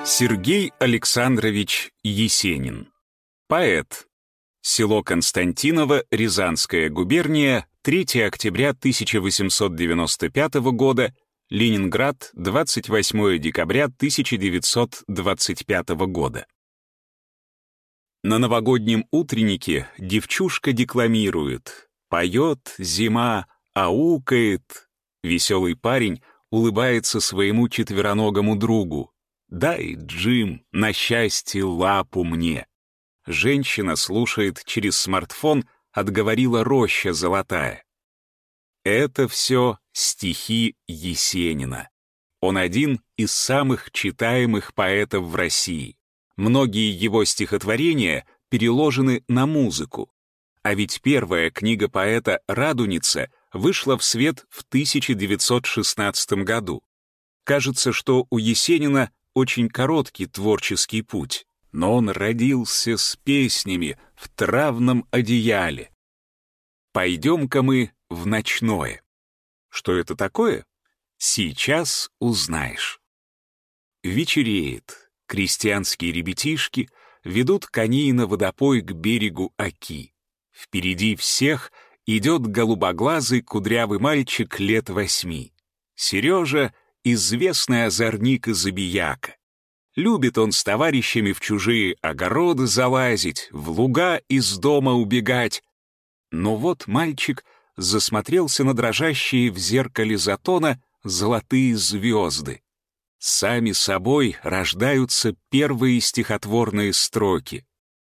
Сергей Александрович Есенин. Поэт. Село Константиново, Рязанская губерния, 3 октября 1895 года, Ленинград, 28 декабря 1925 года. На новогоднем утреннике девчушка декламирует, поет зима, аукает. Веселый парень улыбается своему четвероногому другу. «Дай, Джим, на счастье лапу мне». Женщина слушает через смартфон «Отговорила роща золотая». Это все стихи Есенина. Он один из самых читаемых поэтов в России. Многие его стихотворения переложены на музыку. А ведь первая книга поэта «Радуница» вышла в свет в 1916 году. Кажется, что у Есенина очень короткий творческий путь, но он родился с песнями в травном одеяле. «Пойдем-ка мы в ночное». Что это такое? Сейчас узнаешь. Вечереет. Крестьянские ребятишки ведут коней на водопой к берегу Оки. Впереди всех идет голубоглазый кудрявый мальчик лет 8. Сережа — известный озорник и забияка. Любит он с товарищами в чужие огороды залазить, в луга из дома убегать. Но вот мальчик засмотрелся на дрожащие в зеркале затона золотые звезды. Сами собой рождаются первые стихотворные строки.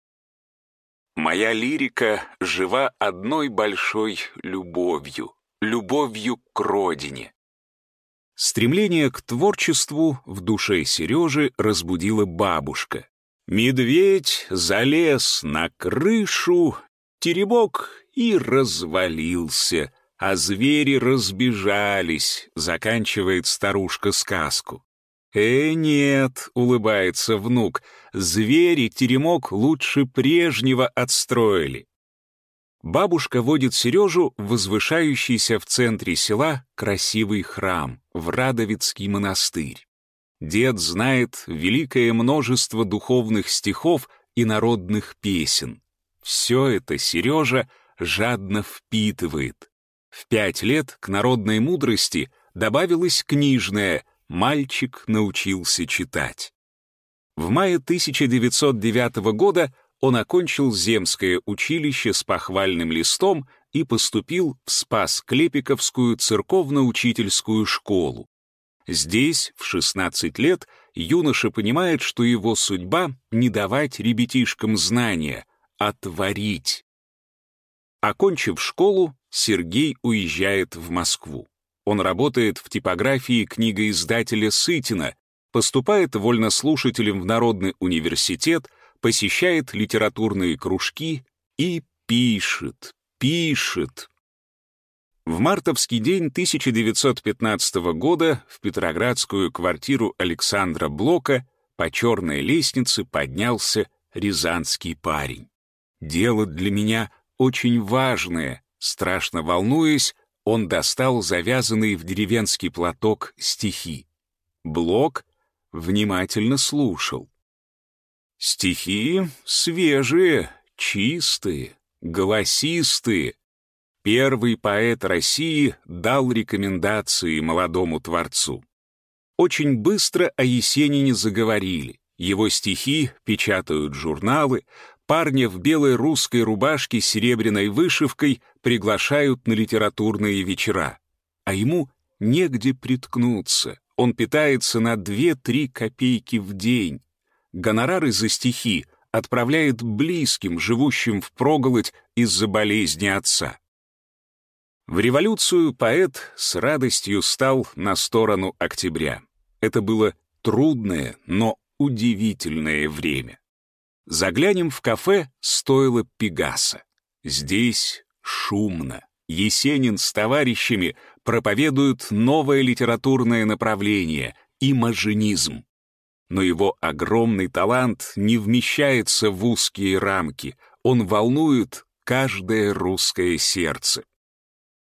«Моя лирика жива одной большой любовью, любовью к родине». Стремление к творчеству в душе Сережи разбудила бабушка. Медведь залез на крышу, теремок и развалился, а звери разбежались, заканчивает старушка сказку. Нет, улыбается внук, звери теремок лучше прежнего отстроили. Бабушка водит Сережу в возвышающийся в центре села красивый храм, в Радовицкий монастырь. Дед знает великое множество духовных стихов и народных песен. Все это Сережа жадно впитывает. В 5 лет к народной мудрости добавилась книжная «Мальчик научился читать». В мае 1909 года он окончил земское училище с похвальным листом и поступил в Спас-Клепиковскую церковно-учительскую школу. Здесь, в 16 лет, юноша понимает, что его судьба — не давать ребятишкам знания, а творить. Окончив школу, Сергей уезжает в Москву. Он работает в типографии книгоиздателя Сытина, поступает вольнослушателем в Народный университет, посещает литературные кружки и пишет. В мартовский день 1915 года в петроградскую квартиру Александра Блока по черной лестнице поднялся рязанский парень. «Дело для меня очень важное», страшно волнуясь, он достал завязанный в деревенский платок стихи. Блок внимательно слушал. Стихи свежие, чистые, голосистые. Первый поэт России дал рекомендации молодому творцу. Очень быстро о Есенине заговорили. Его стихи печатают журналы, парня в белой русской рубашке с серебряной вышивкой приглашают на литературные вечера. А ему негде приткнуться. Он питается на 2-3 копейки в день. Гонорары за стихи отправляет близким, живущим впроголодь из-за болезни отца. В революцию поэт с радостью стал на сторону октября. Это было трудное, но удивительное время. Заглянем в кафе «Стойло Пегаса». Здесь шумно. Есенин с товарищами проповедуют новое литературное направление — имажинизм. Но его огромный талант не вмещается в узкие рамки, он волнует каждое русское сердце.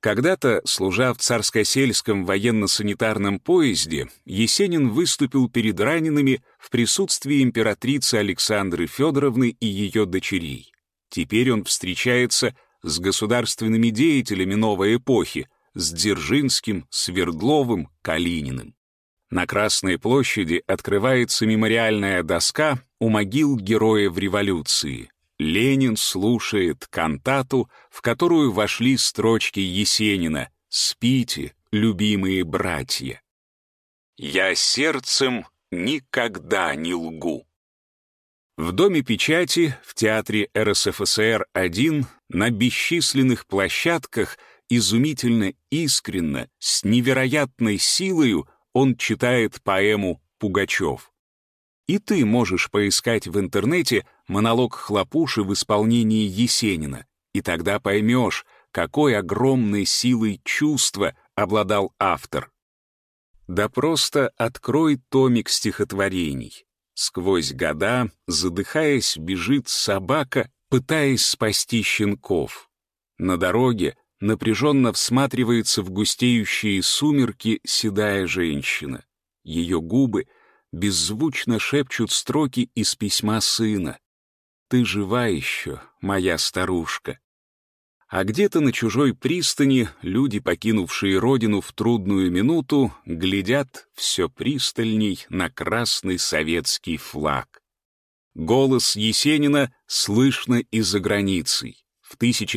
Когда-то, служа в Царскосельском военно-санитарном поезде, Есенин выступил перед ранеными в присутствии императрицы Александры Федоровны и ее дочерей. Теперь он встречается с государственными деятелями новой эпохи, с Дзержинским, Свердловым, Калининым. На Красной площади открывается мемориальная доска у могил героев революции. Ленин слушает кантату, в которую вошли строчки Есенина «Спите, любимые братья». «Я сердцем никогда не лгу». В Доме печати, в Театре РСФСР-1, на бесчисленных площадках изумительно искренно, с невероятной силою он читает поэму «Пугачев». И ты можешь поискать в интернете монолог Хлопуши в исполнении Есенина, и тогда поймешь, какой огромной силой чувства обладал автор. Да просто открой томик стихотворений. Сквозь года, задыхаясь, бежит собака, пытаясь спасти щенков. На дороге напряженно всматривается в густеющие сумерки седая женщина. Ее губы беззвучно шепчут строки из письма сына. «Ты жива еще, моя старушка». А где-то на чужой пристани люди, покинувшие родину в трудную минуту, глядят все пристальней на красный советский флаг. Голос Есенина слышно и за границей. В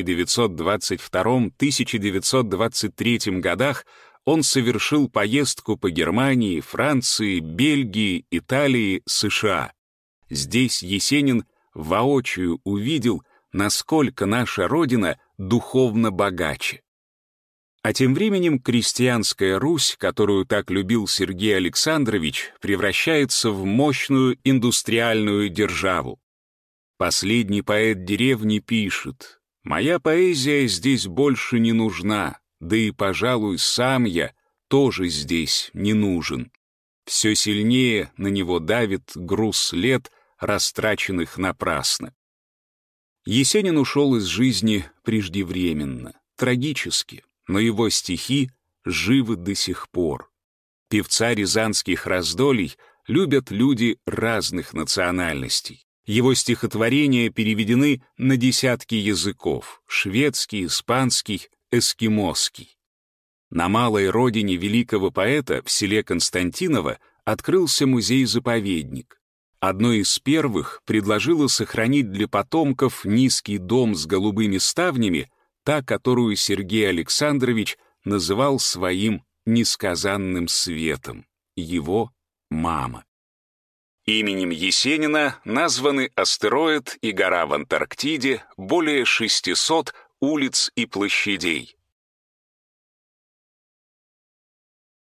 1922-1923 годах он совершил поездку по Германии, Франции, Бельгии, Италии, США. Здесь Есенин воочию увидел, насколько наша Родина духовно богаче. А тем временем крестьянская Русь, которую так любил Сергей Александрович, превращается в мощную индустриальную державу. Последний поэт деревни пишет: «Моя поэзия здесь больше не нужна, да и, пожалуй, сам я тоже здесь не нужен». Все сильнее на него давит груз лет, растраченных напрасно. Есенин ушел из жизни преждевременно, трагически, но его стихи живы до сих пор. Певца рязанских раздолий любят люди разных национальностей. Его стихотворения переведены на десятки языков — шведский, испанский, эскимосский. На малой родине великого поэта, в селе Константиново, открылся музей-заповедник. Одной из первых предложила сохранить для потомков низкий дом с голубыми ставнями, та, которую Сергей Александрович называл своим несказанным светом, его мама. Именем Есенина названы астероид и гора в Антарктиде, более 600 улиц и площадей.